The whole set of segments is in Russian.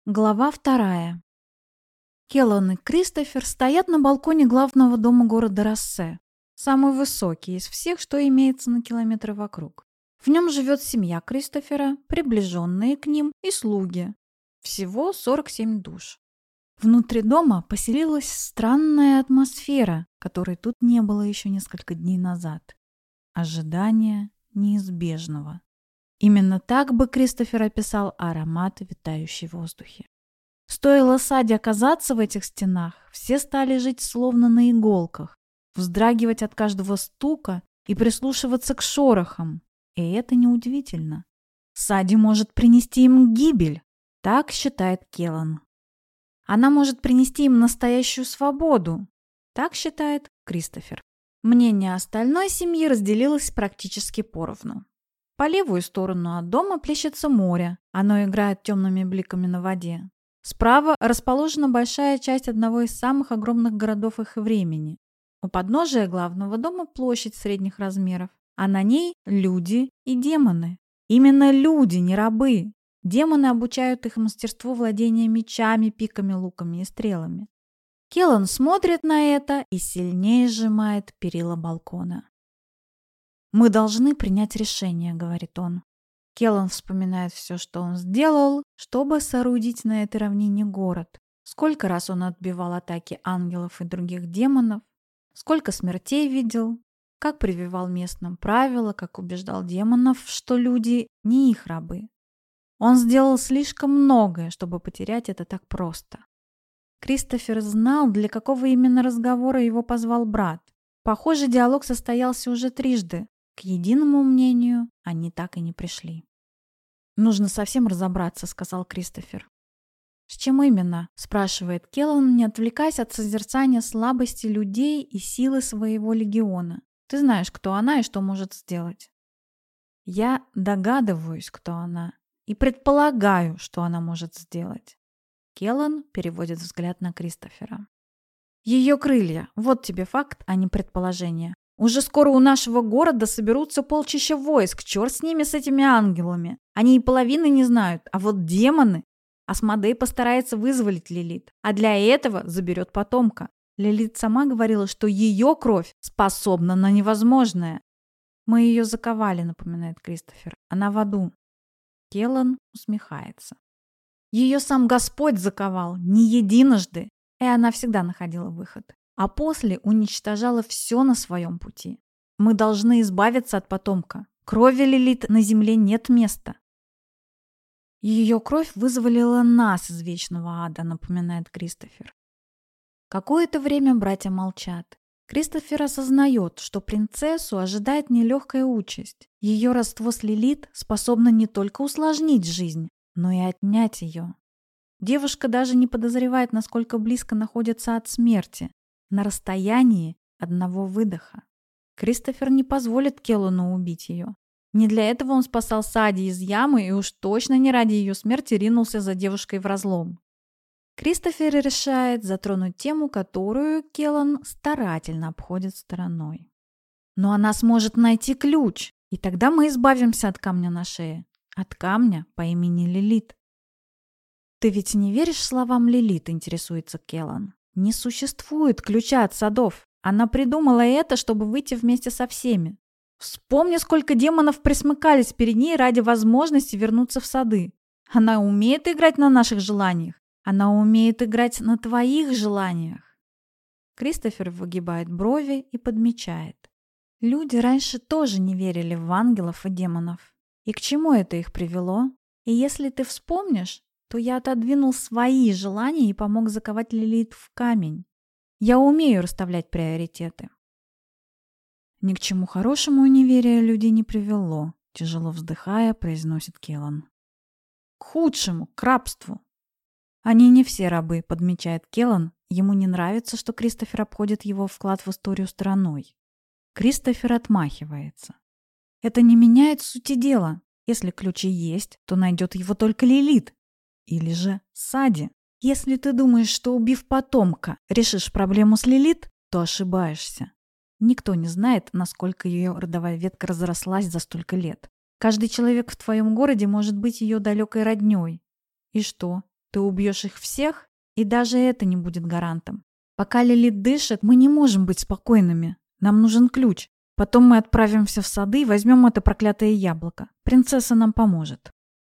Глава 2. Келлан и Кристофер стоят на балконе главного дома города Россе, самый высокий из всех, что имеется на километры вокруг. В нем живет семья Кристофера, приближенные к ним и слуги. Всего 47 душ. Внутри дома поселилась странная атмосфера, которой тут не было еще несколько дней назад. Ожидание неизбежного. Именно так бы Кристофер описал аромат, витающий в воздухе. Стоило Саде оказаться в этих стенах, все стали жить словно на иголках, вздрагивать от каждого стука и прислушиваться к шорохам. И это неудивительно. Сади может принести им гибель, так считает Келлан. Она может принести им настоящую свободу, так считает Кристофер. Мнение остальной семьи разделилось практически поровну. По левую сторону от дома плещется море, оно играет темными бликами на воде. Справа расположена большая часть одного из самых огромных городов их времени. У подножия главного дома площадь средних размеров, а на ней люди и демоны. Именно люди, не рабы. Демоны обучают их мастерству владения мечами, пиками, луками и стрелами. Келлан смотрит на это и сильнее сжимает перила балкона. «Мы должны принять решение», — говорит он. Келлан вспоминает все, что он сделал, чтобы соорудить на этой равнине город. Сколько раз он отбивал атаки ангелов и других демонов, сколько смертей видел, как прививал местным правила, как убеждал демонов, что люди не их рабы. Он сделал слишком многое, чтобы потерять это так просто. Кристофер знал, для какого именно разговора его позвал брат. Похоже, диалог состоялся уже трижды. К единому мнению они так и не пришли. «Нужно совсем разобраться», — сказал Кристофер. «С чем именно?» — спрашивает Келлан, не отвлекаясь от созерцания слабости людей и силы своего легиона. «Ты знаешь, кто она и что может сделать». «Я догадываюсь, кто она, и предполагаю, что она может сделать». Келлан переводит взгляд на Кристофера. «Ее крылья. Вот тебе факт, а не предположение. Уже скоро у нашего города соберутся полчища войск. Черт с ними, с этими ангелами. Они и половины не знают. А вот демоны... Асмодей постарается вызволить Лилит. А для этого заберет потомка. Лилит сама говорила, что ее кровь способна на невозможное. Мы ее заковали, напоминает Кристофер. Она в аду. Келлан усмехается. Ее сам Господь заковал. Не единожды. И она всегда находила выход. А после уничтожала все на своем пути. Мы должны избавиться от потомка. Крови Лилит на земле нет места. Ее кровь вызволила нас из вечного ада, напоминает Кристофер. Какое-то время братья молчат. Кристофер осознает, что принцессу ожидает нелегкая участь. Ее родство с Лилит способно не только усложнить жизнь, но и отнять ее. Девушка даже не подозревает, насколько близко находится от смерти. На расстоянии одного выдоха. Кристофер не позволит Келлану убить ее. Не для этого он спасал Сади из ямы и уж точно не ради ее смерти ринулся за девушкой в разлом. Кристофер решает затронуть тему, которую Келлан старательно обходит стороной. Но она сможет найти ключ, и тогда мы избавимся от камня на шее. От камня по имени Лилит. «Ты ведь не веришь словам Лилит?» – интересуется Келлан. «Не существует ключа от садов. Она придумала это, чтобы выйти вместе со всеми. Вспомни, сколько демонов присмыкались перед ней ради возможности вернуться в сады. Она умеет играть на наших желаниях. Она умеет играть на твоих желаниях». Кристофер выгибает брови и подмечает. Люди раньше тоже не верили в ангелов и демонов. И к чему это их привело? И если ты вспомнишь, то я отодвинул свои желания и помог заковать Лилит в камень. Я умею расставлять приоритеты. Ни к чему хорошему неверие людей не привело, тяжело вздыхая, произносит Келлан. К худшему, к рабству. Они не все рабы, подмечает Келлан. Ему не нравится, что Кристофер обходит его вклад в историю стороной. Кристофер отмахивается. Это не меняет сути дела. Если ключи есть, то найдет его только Лилит. Или же Сади. Если ты думаешь, что, убив потомка, решишь проблему с Лилит, то ошибаешься. Никто не знает, насколько ее родовая ветка разрослась за столько лет. Каждый человек в твоем городе может быть ее далекой роднёй. И что? Ты убьешь их всех, и даже это не будет гарантом. Пока Лилит дышит, мы не можем быть спокойными. Нам нужен ключ. Потом мы отправимся в сады и возьмем это проклятое яблоко. Принцесса нам поможет».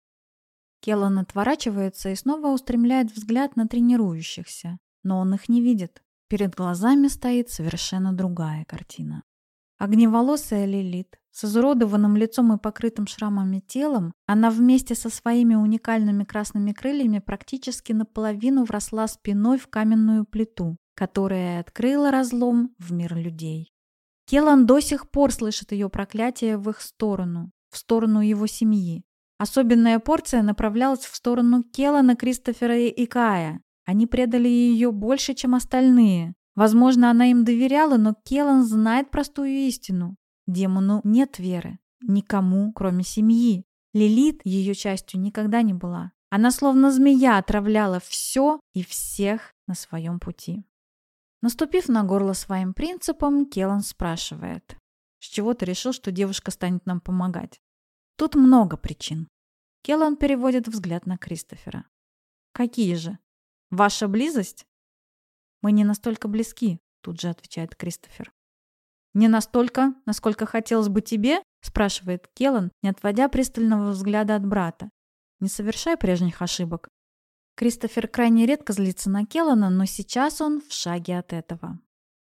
Келлан отворачивается и снова устремляет взгляд на тренирующихся. Но он их не видит. Перед глазами стоит совершенно другая картина. Огневолосая Лилит, с изуродованным лицом и покрытым шрамами телом, она вместе со своими уникальными красными крыльями практически наполовину вросла спиной в каменную плиту, которая открыла разлом в мир людей. Келлан до сих пор слышит ее проклятие в их сторону, в сторону его семьи. Особенная порция направлялась в сторону Келлана, Кристофера и Кая. Они предали ее больше, чем остальные. Возможно, она им доверяла, но Келлан знает простую истину. Демону нет веры. Никому, кроме семьи. Лилит ее частью никогда не была. Она словно змея отравляла все и всех на своем пути. Наступив на горло своим принципам, Келлан спрашивает: «С чего ты решил, что девушка станет нам помогать?» «Тут много причин». Келлан переводит взгляд на Кристофера. «Какие же? Ваша близость?» «Мы не настолько близки», — тут же отвечает Кристофер. «Не настолько, насколько хотелось бы тебе?» — спрашивает Келлан, не отводя пристального взгляда от брата. «Не совершай прежних ошибок». Кристофер крайне редко злится на Келлана, но сейчас он в шаге от этого.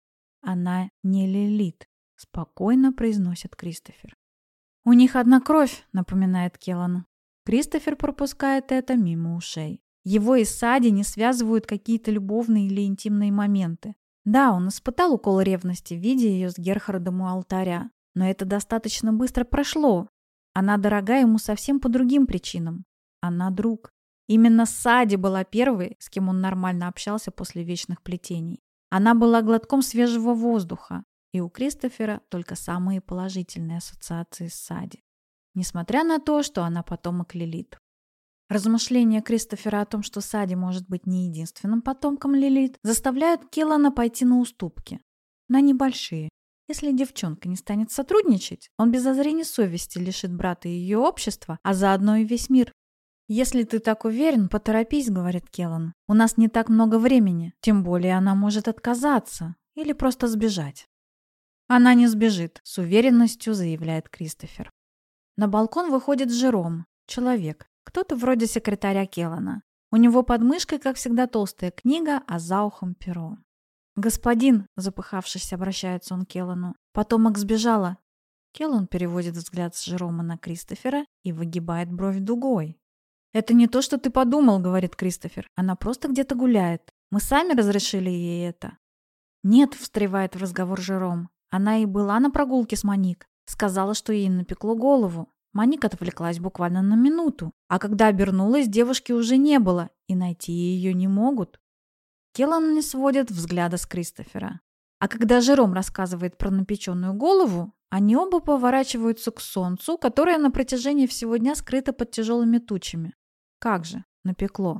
«Она не Лилит», — спокойно произносит Кристофер. «У них одна кровь», — напоминает Келлану. Кристофер пропускает это мимо ушей. Его и Сади не связывают какие-то любовные или интимные моменты. Да, он испытал укол ревности, видя ее с Герхардом у алтаря. Но это достаточно быстро прошло. Она дорога ему совсем по другим причинам. Она друг. Именно Сади была первой, с кем он нормально общался после вечных плетений. Она была глотком свежего воздуха. И у Кристофера только самые положительные ассоциации с Сади. Несмотря на то, что она потомок Лилит. Размышления Кристофера о том, что Сади может быть не единственным потомком Лилит, заставляют Келлана пойти на уступки. На небольшие. Если девчонка не станет сотрудничать, он без зазрения совести лишит брата ее общества, а заодно и весь мир. «Если ты так уверен, поторопись», — говорит Келлан. «У нас не так много времени, тем более она может отказаться или просто сбежать». «Она не сбежит», — с уверенностью заявляет Кристофер. На балкон выходит Жером, человек, кто-то вроде секретаря Келлана. У него под мышкой, как всегда, толстая книга, а за ухом перо. «Господин», — запыхавшись, обращается он к Келлану, — «потомок сбежала». Келлан переводит взгляд с Жерома на Кристофера и выгибает бровь дугой. «Это не то, что ты подумал», — говорит Кристофер. «Она просто где-то гуляет. Мы сами разрешили ей это». «Нет», — встревает в разговор Жером. «Она и была на прогулке с Моник. Сказала, что ей напекло голову. Моник отвлеклась буквально на минуту. А когда обернулась, девушки уже не было, и найти ее не могут». Келлан не сводит взгляда с Кристофера. А когда Жером рассказывает про напеченную голову, они оба поворачиваются к солнцу, которое на протяжении всего дня скрыто под тяжелыми тучами. Как же, напекло.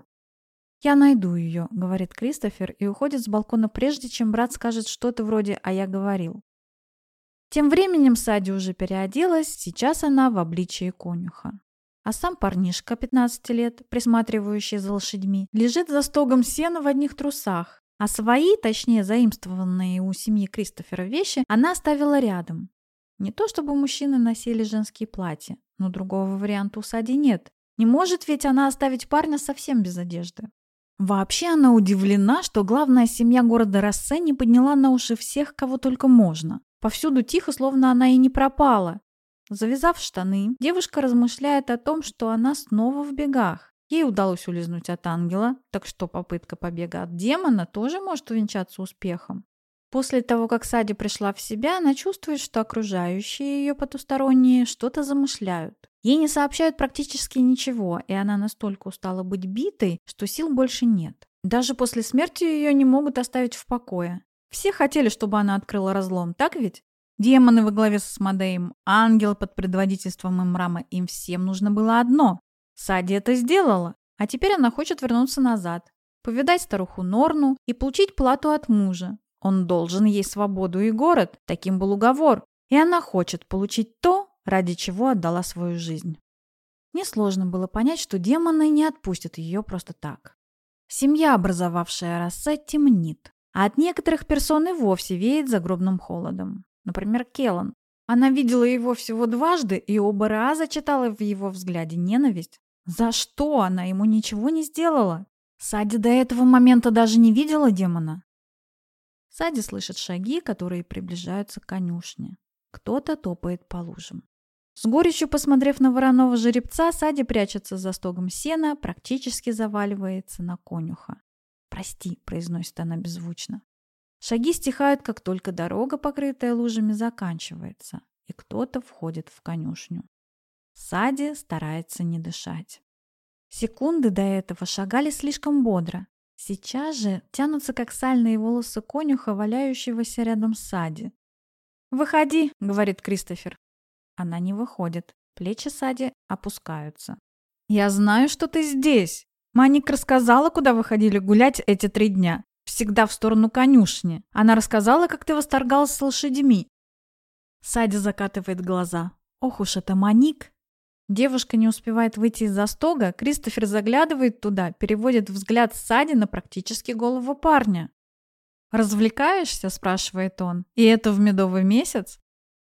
«Я найду ее», — говорит Кристофер и уходит с балкона прежде, чем брат скажет что-то вроде «а я говорил». Тем временем Сади уже переоделась, сейчас она в обличии конюха. А сам парнишка 15 лет, присматривающий за лошадьми, лежит за стогом сена в одних трусах, а свои, точнее заимствованные у семьи Кристофера вещи, она оставила рядом. Не то чтобы мужчины носили женские платья, но другого варианта у Сади нет. Не может ведь она оставить парня совсем без одежды. Вообще она удивлена, что главная семья города Россе не подняла на уши всех, кого только можно. Повсюду тихо, словно она и не пропала. Завязав штаны, девушка размышляет о том, что она снова в бегах. Ей удалось улизнуть от ангела, так что попытка побега от демона тоже может увенчаться успехом. После того, как Сади пришла в себя, она чувствует, что окружающие ее потусторонние что-то замышляют. Ей не сообщают практически ничего, и она настолько устала быть битой, что сил больше нет. Даже после смерти ее не могут оставить в покое. Все хотели, чтобы она открыла разлом, так ведь? Демоны во главе с Асмодеем, ангел под предводительством Имрама, им всем нужно было одно. Сади это сделала, а теперь она хочет вернуться назад, повидать старуху Норну и получить плату от мужа. Он должен ей свободу и город, таким был уговор, и она хочет получить то, ради чего отдала свою жизнь. Несложно было понять, что демоны не отпустят ее просто так. Семья, образовавшая Россе, темнит. А от некоторых персон и вовсе веет загробным холодом. Например, Келлан. Она видела его всего дважды и оба раза читала в его взгляде ненависть. За что она ему ничего не сделала? Сади до этого момента даже не видела демона. Сади слышит шаги, которые приближаются к конюшне. Кто-то топает по лужам. С горечью посмотрев на вороного жеребца, Сади прячется за стогом сена, практически заваливается на конюха. «Прости», — произносит она беззвучно. Шаги стихают, как только дорога, покрытая лужами, заканчивается, и кто-то входит в конюшню. Сади старается не дышать. Секунды до этого шагали слишком бодро. Сейчас же тянутся, как сальные волосы конюха, валяющегося рядом с Сади. «Выходи», — говорит Кристофер. Она не выходит. Плечи Сади опускаются. «Я знаю, что ты здесь. Маник рассказала, куда вы ходили гулять эти 3 дня. Всегда в сторону конюшни. Она рассказала, как ты восторгался с лошадьми». Сади закатывает глаза. «Ох уж это Маник!» Девушка не успевает выйти из-за стога. Кристофер заглядывает туда, переводит взгляд Сади на практически голого парня. «Развлекаешься?» – спрашивает он. «И это в медовый месяц?»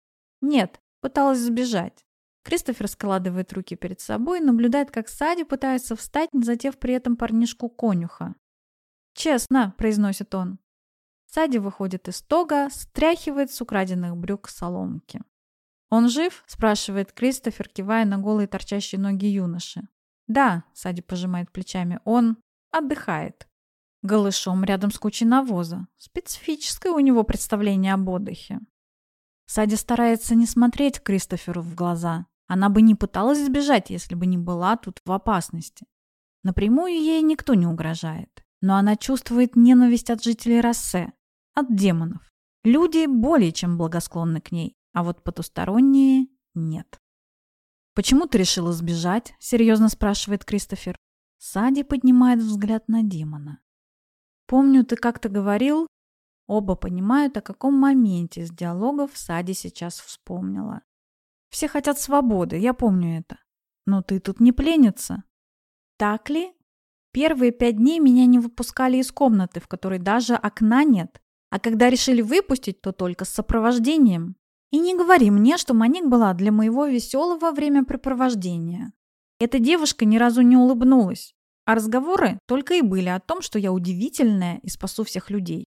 «Нет, пыталась сбежать». Кристофер складывает руки перед собой и наблюдает, как Сади пытается встать, не задев при этом парнишку-конюха. «Честно», — произносит он. Сади выходит из стога, стряхивает с украденных брюк соломки. «Он жив?» — спрашивает Кристофер, кивая на голые торчащие ноги юноши. «Да», — Сади пожимает плечами, — «он отдыхает». Голышом рядом с кучей навоза. Специфическое у него представление об отдыхе. Сади старается не смотреть Кристоферу в глаза. Она бы не пыталась сбежать, если бы не была тут в опасности. Напрямую ей никто не угрожает. Но она чувствует ненависть от жителей Россе, от демонов. Люди более чем благосклонны к ней, а вот потусторонние нет. «Почему ты решила сбежать?» – серьезно спрашивает Кристофер. Сади поднимает взгляд на демона. «Помню, ты как-то говорил...» Оба понимают, о каком моменте из диалогов Сади сейчас вспомнила. «Все хотят свободы, я помню это. Но ты тут не пленница». «Так ли? Первые 5 дней меня не выпускали из комнаты, в которой даже окна нет. А когда решили выпустить, то только с сопровождением. И не говори мне, что Маник была для моего веселого времяпрепровождения. Эта девушка ни разу не улыбнулась, а разговоры только и были о том, что я удивительная и спасу всех людей.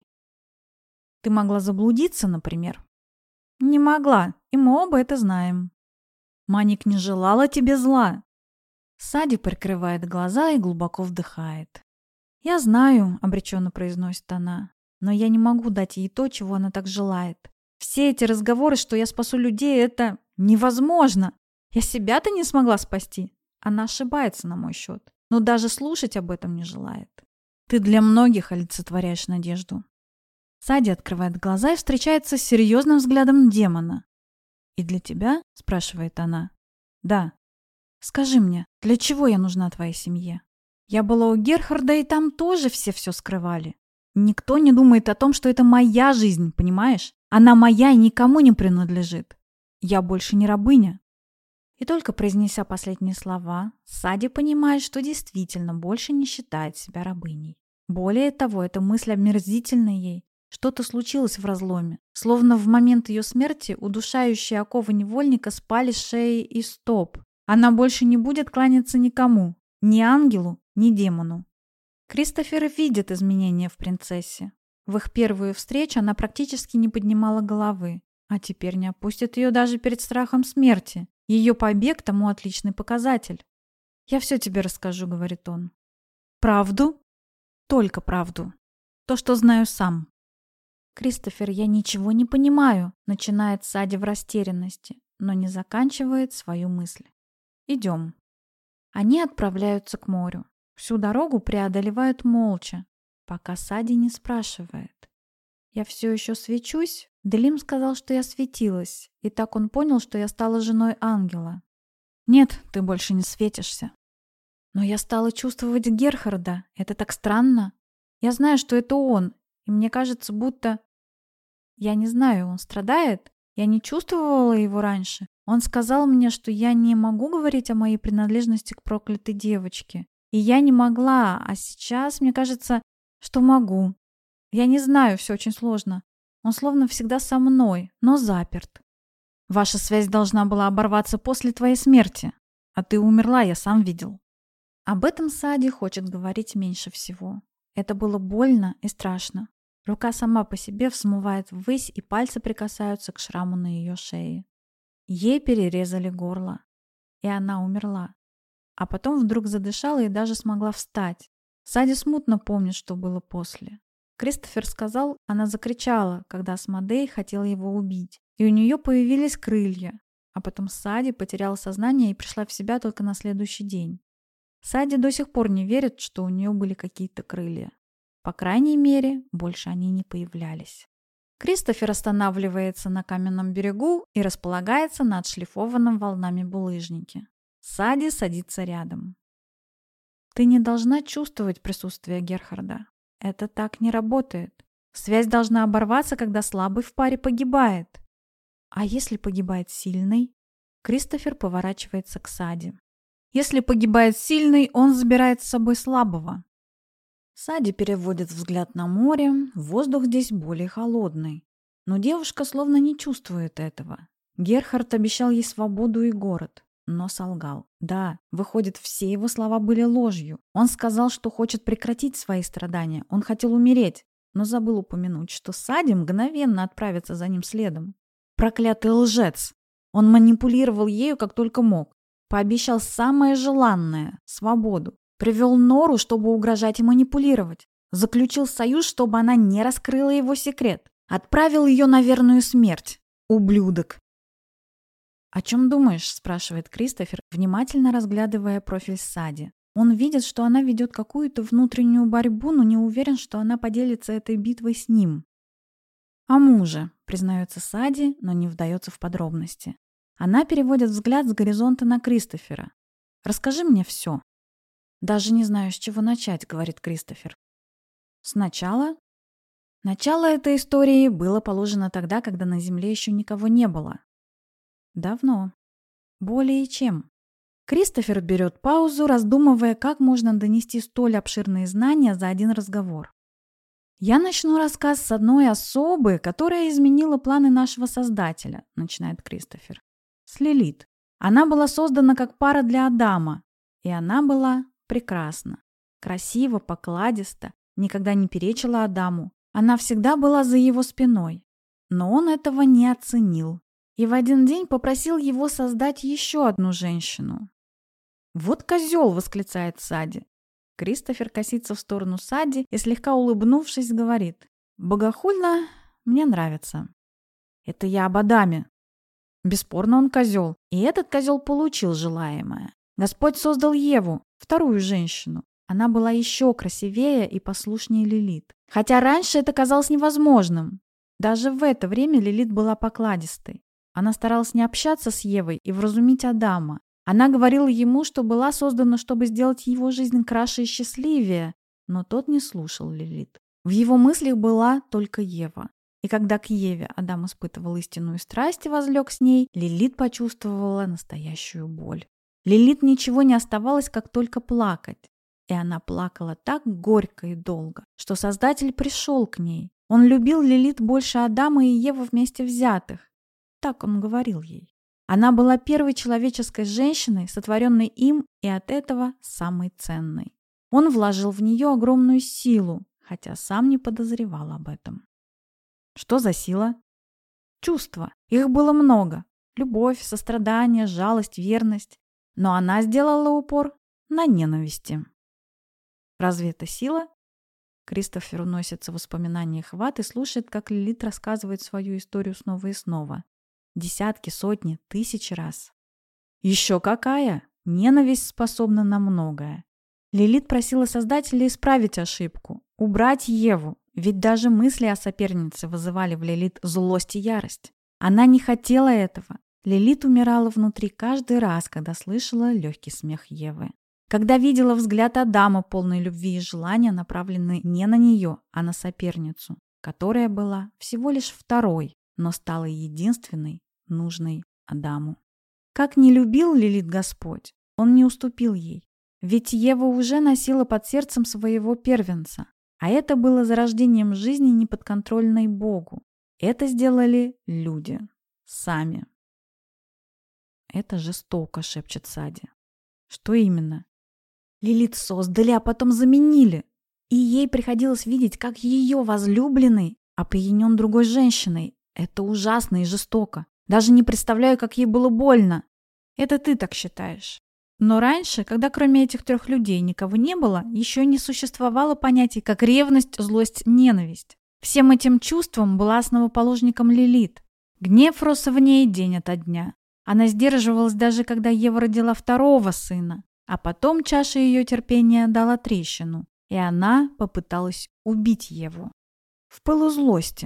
Ты могла заблудиться, например?» «Не могла, и мы оба это знаем». «Маник не желала тебе зла». Сади прикрывает глаза и глубоко вдыхает. «Я знаю», — обреченно произносит она, «но я не могу дать ей то, чего она так желает. Все эти разговоры, что я спасу людей, это невозможно. Я себя-то не смогла спасти». Она ошибается на мой счет, но даже слушать об этом не желает. «Ты для многих олицетворяешь надежду». Сади открывает глаза и встречается с серьезным взглядом демона. «И для тебя?» — спрашивает она. «Да». «Скажи мне, для чего я нужна твоей семье? Я была у Герхарда, и там тоже все скрывали. Никто не думает о том, что это моя жизнь, понимаешь? Она моя и никому не принадлежит. Я больше не рабыня». И только произнеся последние слова, Сади понимает, что действительно больше не считает себя рабыней. Более того, эта мысль омерзительна ей. Что-то случилось в разломе. Словно в момент ее смерти удушающие оковы невольника спали с шеи и стоп. Она больше не будет кланяться никому. Ни ангелу, ни демону. Кристофер видит изменения в принцессе. В их первую встречу она практически не поднимала головы. А теперь не опустит ее даже перед страхом смерти. Ее побег тому отличный показатель. «Я все тебе расскажу», — говорит он. «Правду?» «Только правду. То, что знаю сам». «Кристофер, я ничего не понимаю», — начинает Сади в растерянности, но не заканчивает свою мысль. «Идем». Они отправляются к морю. Всю дорогу преодолевают молча, пока Сади не спрашивает. «Я все еще свечусь?» Делим сказал, что я светилась, и так он понял, что я стала женой ангела. «Нет, ты больше не светишься». «Но я стала чувствовать Герхарда. Это так странно. Я знаю, что это он, и мне кажется, будто... Я не знаю, он страдает? Я не чувствовала его раньше. Он сказал мне, что я не могу говорить о моей принадлежности к проклятой девочке. И я не могла, а сейчас мне кажется, что могу. Я не знаю, все очень сложно. Он словно всегда со мной, но заперт. Ваша связь должна была оборваться после твоей смерти. А ты умерла, я сам видел. Об этом Сади хочет говорить меньше всего. Это было больно и страшно. Рука сама по себе взмывает ввысь, и пальцы прикасаются к шраму на ее шее. Ей перерезали горло, и она умерла. А потом вдруг задышала и даже смогла встать. Сади смутно помнит, что было после. Кристофер сказал, она закричала, когда Асмодей хотел его убить, и у нее появились крылья. А потом Сади потеряла сознание и пришла в себя только на следующий день. Сади до сих пор не верит, что у нее были какие-то крылья. По крайней мере, больше они не появлялись. Кристофер останавливается на каменном берегу и располагается на отшлифованном волнами булыжнике. Сади садится рядом. Ты не должна чувствовать присутствие Герхарда. Это так не работает. Связь должна оборваться, когда слабый в паре погибает. А если погибает сильный? Кристофер поворачивается к Сади. Если погибает сильный, он забирает с собой слабого. Сади переводит взгляд на море, воздух здесь более холодный. Но девушка словно не чувствует этого. Герхард обещал ей свободу и город, но солгал. Да, выходит, все его слова были ложью. Он сказал, что хочет прекратить свои страдания, он хотел умереть, но забыл упомянуть, что Сади мгновенно отправится за ним следом. Проклятый лжец! Он манипулировал ею как только мог. Пообещал самое желанное – свободу. Привел Нору, чтобы угрожать и манипулировать. Заключил союз, чтобы она не раскрыла его секрет. Отправил ее на верную смерть. Ублюдок. «О чем думаешь?» – спрашивает Кристофер, внимательно разглядывая профиль Сади. Он видит, что она ведет какую-то внутреннюю борьбу, но не уверен, что она поделится этой битвой с ним. «О муже», – признается Сади, но не вдается в подробности. Она переводит взгляд с горизонта на Кристофера. «Расскажи мне все». «Даже не знаю, с чего начать», — говорит Кристофер. «Сначала?» Начало этой истории было положено тогда, когда на Земле еще никого не было. Давно. Более чем. Кристофер берет паузу, раздумывая, как можно донести столь обширные знания за один разговор. «Я начну рассказ с одной особы, которая изменила планы нашего Создателя», — начинает Кристофер. «С Лилит. Она была создана как пара для Адама, и она была прекрасна, красиво, покладисто, никогда не перечила Адаму. Она всегда была за его спиной. Но он этого не оценил. И в один день попросил его создать еще одну женщину. «Вот козел!» — восклицает Сади. Кристофер косится в сторону Сади и, слегка улыбнувшись, говорит: «Богохульно мне нравится». Это я об Адаме. Бесспорно, он козел. И этот козел получил желаемое. Господь создал Еву, вторую женщину. Она была еще красивее и послушнее Лилит. Хотя раньше это казалось невозможным. Даже в это время Лилит была покладистой. Она старалась не общаться с Евой и вразумить Адама. Она говорила ему, что была создана, чтобы сделать его жизнь краше и счастливее, но тот не слушал Лилит. В его мыслях была только Ева. И когда к Еве Адам испытывал истинную страсть и возлег с ней, Лилит почувствовала настоящую боль. Лилит ничего не оставалось, как только плакать. И она плакала так горько и долго, что Создатель пришел к ней. Он любил Лилит больше Адама и Евы вместе взятых. Так он говорил ей. Она была первой человеческой женщиной, сотворенной им, и от этого самой ценной. Он вложил в нее огромную силу, хотя сам не подозревал об этом. Что за сила? Чувства. Их было много. Любовь, сострадание, жалость, верность. Но она сделала упор на ненависти. Разве это сила? Кристофер уносится в воспоминания хват и слушает, как Лилит рассказывает свою историю снова и снова. Десятки, сотни, тысячи раз. Еще какая! Ненависть способна на многое. Лилит просила Создателя исправить ошибку, убрать Еву, ведь даже мысли о сопернице вызывали в Лилит злость и ярость. Она не хотела этого. Лилит умирала внутри каждый раз, когда слышала легкий смех Евы. Когда видела взгляд Адама, полный любви и желания, направленный не на нее, а на соперницу, которая была всего лишь второй, но стала единственной, нужной Адаму. Как не любил Лилит Господь, он не уступил ей. Ведь Ева уже носила под сердцем своего первенца, а это было зарождением жизни, неподконтрольной Богу. Это сделали люди. Сами. «Это жестоко», — шепчет Сади. «Что именно?» «Лилит создали, а потом заменили. И ей приходилось видеть, как ее возлюбленный опьянен другой женщиной. Это ужасно и жестоко. Даже не представляю, как ей было больно». «Это ты так считаешь. Но раньше, когда кроме этих 3 людей никого не было, еще не существовало понятий, как ревность, злость, ненависть. Всем этим чувствам была основоположником Лилит. Гнев рос в ней день ото дня. Она сдерживалась даже когда Ева родила 2-го сына, а потом чаша ее терпения дала трещину, и она попыталась убить Еву. В пылу злости.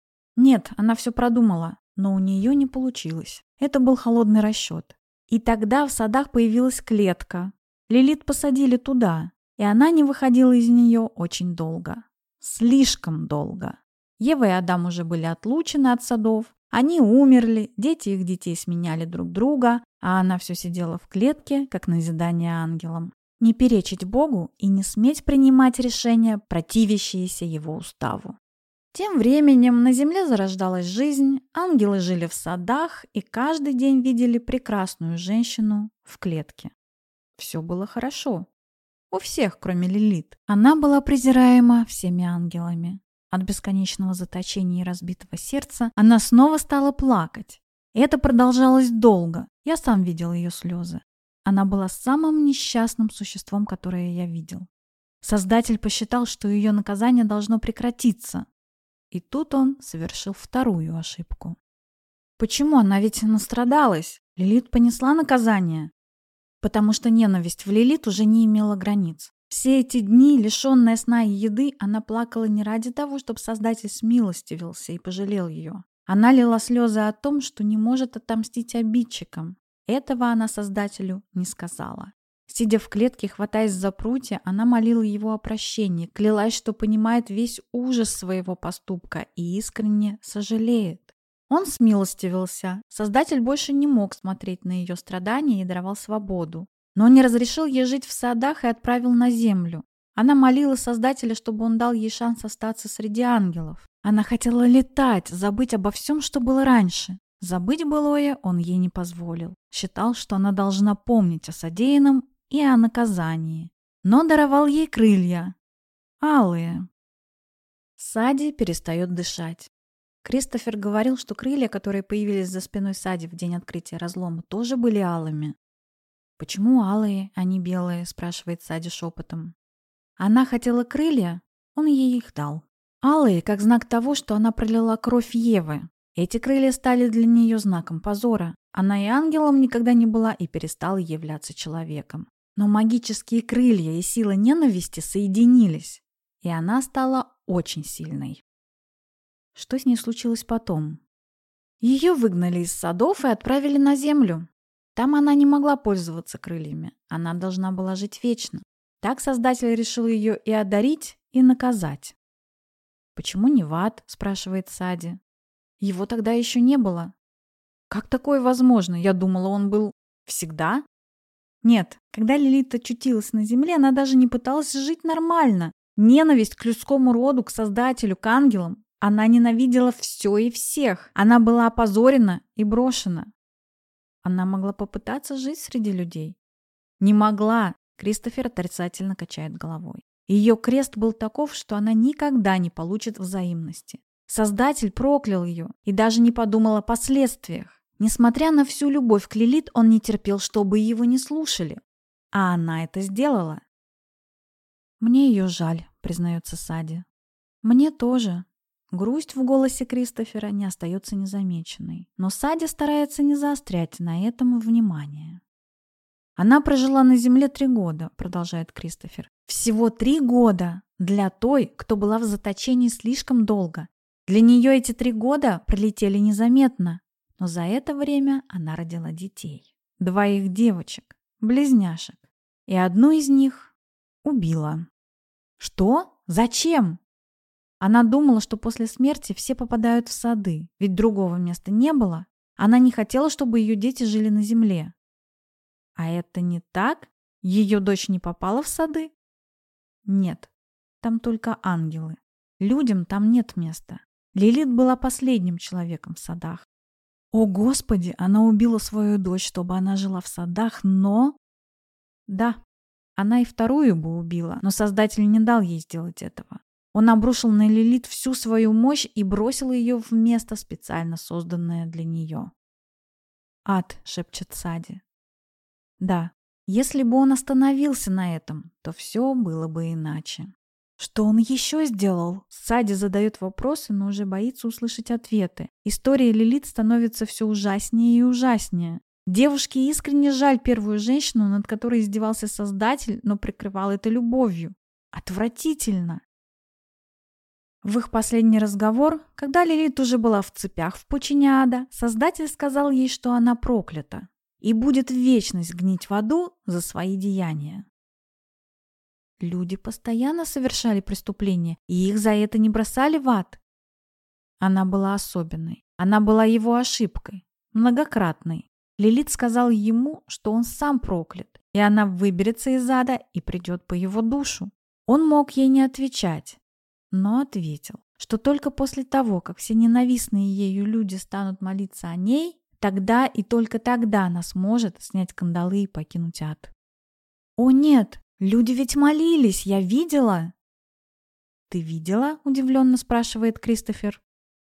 Нет, она все продумала, но у нее не получилось. Это был холодный расчет. И тогда в садах появилась клетка. Лилит посадили туда, и она не выходила из нее очень долго. Слишком долго. Ева и Адам уже были отлучены от садов. Они умерли, дети их детей сменяли друг друга, а она все сидела в клетке, как назидание ангелам. Не перечить Богу и не сметь принимать решения, противящиеся его уставу. Тем временем на земле зарождалась жизнь, ангелы жили в садах и каждый день видели прекрасную женщину в клетке. Все было хорошо. У всех, кроме Лилит. Она была презираема всеми ангелами. От бесконечного заточения и разбитого сердца она снова стала плакать. И это продолжалось долго. Я сам видел ее слезы. Она была самым несчастным существом, которое я видел. Создатель посчитал, что ее наказание должно прекратиться. И тут он совершил 2-ю ошибку. Почему? Она ведь настрадалась. Лилит понесла наказание. Потому что ненависть в Лилит уже не имела границ. Все эти дни, лишенная сна и еды, она плакала не ради того, чтобы Создатель смилостивился и пожалел ее. Она лила слезы о том, что не может отомстить обидчикам. Этого она Создателю не сказала. Сидя в клетке, хватаясь за прутья, она молила его о прощении, клялась, что понимает весь ужас своего поступка и искренне сожалеет. Он смилостивился. Создатель больше не мог смотреть на ее страдания и даровал свободу. Но он не разрешил ей жить в садах и отправил на землю. Она молила Создателя, чтобы он дал ей шанс остаться среди ангелов. Она хотела летать, забыть обо всем, что было раньше. Забыть былое он ей не позволил. Считал, что она должна помнить о содеянном и о наказании. Но даровал ей крылья. Алые. Сади перестает дышать. Кристофер говорил, что крылья, которые появились за спиной Сади в день открытия разлома, тоже были алыми. «Почему алые, а не белые?» – спрашивает Сади шепотом. Она хотела крылья, он ей их дал. Алые, как знак того, что она пролила кровь Евы. Эти крылья стали для нее знаком позора. Она и ангелом никогда не была и перестала являться человеком. Но магические крылья и сила ненависти соединились, и она стала очень сильной. Что с ней случилось потом? Ее выгнали из садов и отправили на землю. Там она не могла пользоваться крыльями. Она должна была жить вечно. Так Создатель решил ее и одарить, и наказать. «Почему не в ад?» – спрашивает Сади. «Его тогда еще не было». «Как такое возможно? Я думала, он был всегда?» Нет, когда Лилит очутилась на земле, она даже не пыталась жить нормально. Ненависть к людскому роду, к Создателю, к ангелам. Она ненавидела все и всех. Она была опозорена и брошена. Она могла попытаться жить среди людей? Не могла. Кристофер отрицательно качает головой. Ее крест был таков, что она никогда не получит взаимности. Создатель проклял ее и даже не подумал о последствиях. Несмотря на всю любовь к Лилит, он не терпел, чтобы его не слушали. А она это сделала. «Мне ее жаль», — признается Сади. «Мне тоже». Грусть в голосе Кристофера не остается незамеченной. Но Сади старается не заострять на этом внимание. «Она прожила на земле 3 года», — продолжает Кристофер. «Всего 3 года для той, кто была в заточении слишком долго. Для нее эти 3 года пролетели незаметно. Но за это время она родила детей. 2 их девочек, близняшек. И одну из них убила». «Что? Зачем?» Она думала, что после смерти все попадают в сады, ведь другого места не было. Она не хотела, чтобы ее дети жили на земле. А это не так? Ее дочь не попала в сады? Нет, там только ангелы. Людям там нет места. Лилит была последним человеком в садах. О, Господи, она убила свою дочь, чтобы она жила в садах, но... Да, она и вторую бы убила, но Создатель не дал ей сделать этого. Он обрушил на Лилит всю свою мощь и бросил ее в место, специально созданное для нее. «Ад», — шепчет Сади. Да, если бы он остановился на этом, то все было бы иначе. Что он еще сделал? Сади задает вопросы, но уже боится услышать ответы. История Лилит становится все ужаснее и ужаснее. Девушке искренне жаль первую женщину, над которой издевался Создатель, но прикрывал это любовью. Отвратительно. В их последний разговор, когда Лилит уже была в цепях в пучине ада, Создатель сказал ей, что она проклята и будет в вечность гнить в аду за свои деяния. Люди постоянно совершали преступления, и их за это не бросали в ад. Она была особенной. Она была его ошибкой, многократной. Лилит сказал ему, что он сам проклят, и она выберется из ада и придет по его душу. Он мог ей не отвечать, но ответил, что только после того, как все ненавистные ею люди станут молиться о ней, тогда и только тогда она сможет снять кандалы и покинуть ад. «О нет, люди ведь молились, я видела!» «Ты видела?» – удивленно спрашивает Кристофер.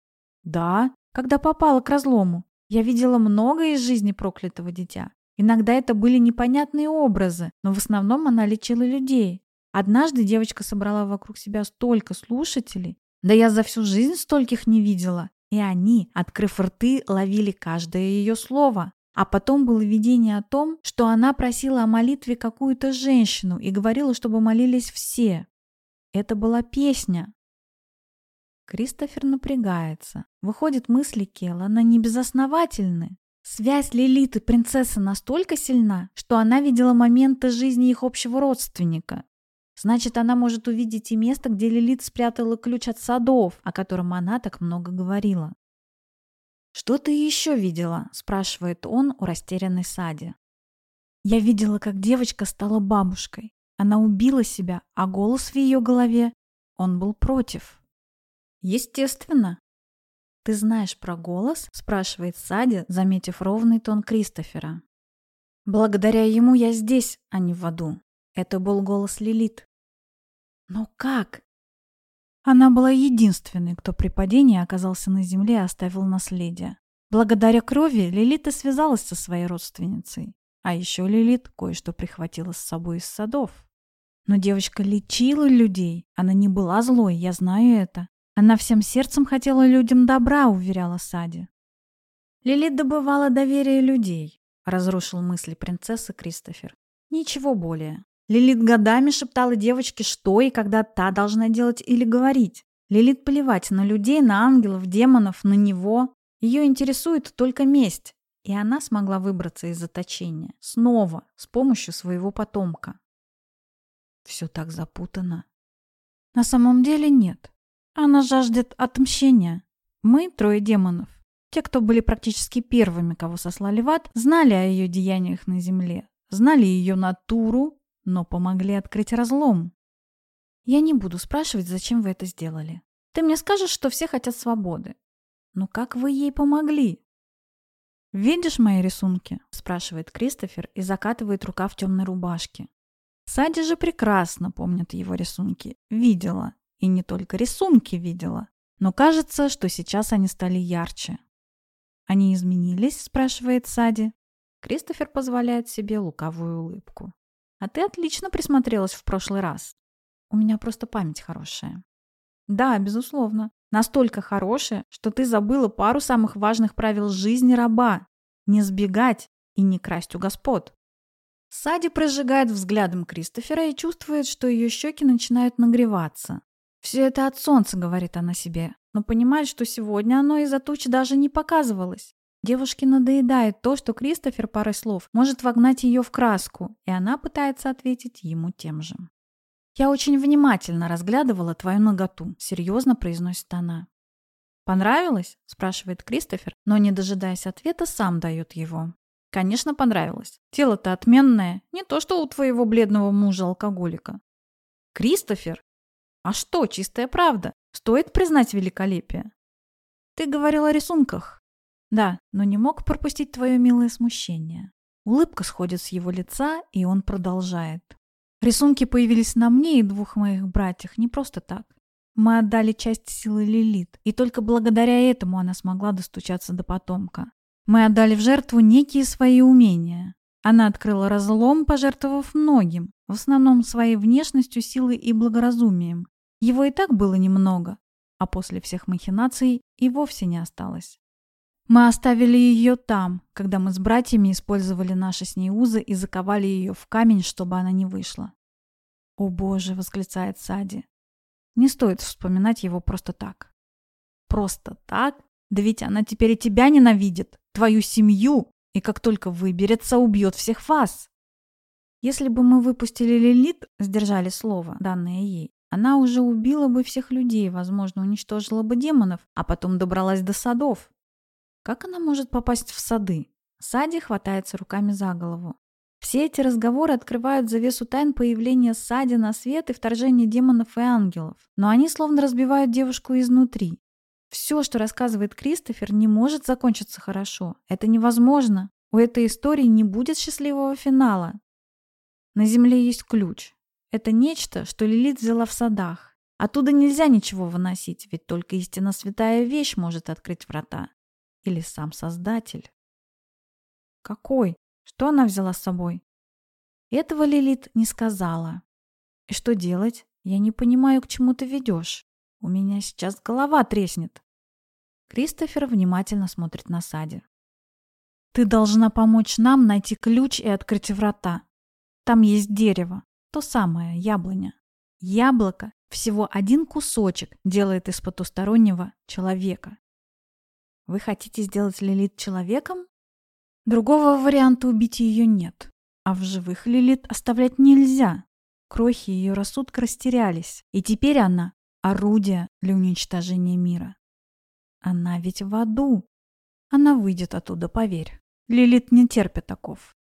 «Да, когда попала к разлому. Я видела многое из жизни проклятого дитя. Иногда это были непонятные образы, но в основном она лечила людей. Однажды девочка собрала вокруг себя столько слушателей, да я за всю жизнь стольких не видела. И они, открыв рты, ловили каждое ее слово. А потом было видение о том, что она просила о молитве какую-то женщину и говорила, чтобы молились все. Это была песня». Кристофер напрягается. Выходит, мысли Келлана не безосновательны. Связь Лилит и принцессы настолько сильна, что она видела моменты жизни их общего родственника. Значит, она может увидеть и место, где Лилит спрятала ключ от садов, о котором она так много говорила. «Что ты еще видела?» – спрашивает он у растерянной Сади. «Я видела, как девочка стала бабушкой. Она убила себя, а голос в ее голове, он был против». «Естественно». «Ты знаешь про голос?» – спрашивает Сади, заметив ровный тон Кристофера. «Благодаря ему я здесь, а не в аду. Это был голос Лилит». «Но как?» Она была единственной, кто при падении оказался на земле и оставил наследие. Благодаря крови Лилит и связалась со своей родственницей. А еще Лилит кое-что прихватила с собой из садов. Но девочка лечила людей. Она не была злой, я знаю это. Она всем сердцем хотела людям добра, уверяла Сади. Лилит добывала доверие людей, разрушил мысли принцессы Кристофер. Ничего более. Лилит годами шептала девочке, что и когда та должна делать или говорить. Лилит плевать на людей, на ангелов, демонов, на него. Ее интересует только месть. И она смогла выбраться из заточения. Снова, с помощью своего потомка. Все так запутано. На самом деле нет. Она жаждет отмщения. Мы, трое демонов, те, кто были практически первыми, кого сослали в ад, знали о ее деяниях на земле, знали ее натуру, но помогли открыть разлом. Я не буду спрашивать, зачем вы это сделали. Ты мне скажешь, что все хотят свободы. Но как вы ей помогли? «Видишь мои рисунки?» – спрашивает Кристофер и закатывает рукав темной рубашки. Сади же прекрасно помнит его рисунки. Видела. И не только рисунки видела. Но кажется, что сейчас они стали ярче. «Они изменились?» – спрашивает Сади. Кристофер позволяет себе лукавую улыбку. «А ты отлично присмотрелась в прошлый раз. У меня просто память хорошая». «Да, безусловно. Настолько хорошая, что ты забыла пару самых важных правил жизни раба. Не сбегать и не красть у господ». Сади прожигает взглядом Кристофера и чувствует, что ее щеки начинают нагреваться. «Все это от солнца», — говорит она себе, но понимает, что сегодня оно из-за туч даже не показывалось. Девушке надоедает то, что Кристофер парой слов может вогнать ее в краску, и она пытается ответить ему тем же. «Я очень внимательно разглядывала твою наготу», — серьезно произносит она. «Понравилось?» — спрашивает Кристофер, но, не дожидаясь ответа, сам дает его. Конечно, понравилось. Тело-то отменное, не то что у твоего бледного мужа-алкоголика. Кристофер? А что, чистая правда. Стоит признать великолепие. Ты говорил о рисунках. Да, но не мог пропустить твое милое смущение. Улыбка сходит с его лица, и он продолжает. Рисунки появились на мне и двух моих братьях не просто так. Мы отдали часть силы Лилит, и только благодаря этому она смогла достучаться до потомка. Мы отдали в жертву некие свои умения. Она открыла разлом, пожертвовав многим, в основном своей внешностью, силой и благоразумием. Его и так было немного, а после всех махинаций и вовсе не осталось. Мы оставили ее там, когда мы с братьями использовали наши с ней узы и заковали ее в камень, чтобы она не вышла. «О боже!» — восклицает Сади. Не стоит вспоминать его просто так. Просто так? Да ведь она теперь и тебя ненавидит, твою семью, и как только выберется, убьет всех вас. Если бы мы выпустили Лилит, сдержали слово, данное ей, она уже убила бы всех людей, возможно, уничтожила бы демонов, а потом добралась до садов. Как она может попасть в сады? Сади хватается руками за голову. Все эти разговоры открывают завесу тайн появления Сади на свет и вторжения демонов и ангелов. Но они словно разбивают девушку изнутри. Все, что рассказывает Кристофер, не может закончиться хорошо. Это невозможно. У этой истории не будет счастливого финала. На земле есть ключ. Это нечто, что Лилит взяла в садах. Оттуда нельзя ничего выносить, ведь только истинно святая вещь может открыть врата. Или сам Создатель. Какой? Что она взяла с собой? Этого Лилит не сказала. И что делать? Я не понимаю, к чему ты ведешь. У меня сейчас голова треснет. Кристофер внимательно смотрит на Сади. Ты должна помочь нам найти ключ и открыть врата. Там есть дерево, то самое, яблоня. Яблоко, всего один кусочек, делает из потустороннего человека. Вы хотите сделать Лилит человеком? Другого варианта убить ее нет. А в живых Лилит оставлять нельзя. Крохи ее рассудка растерялись, и теперь она – орудие для уничтожения мира. Она ведь в аду. Она выйдет оттуда, поверь. Лилит не терпит оков.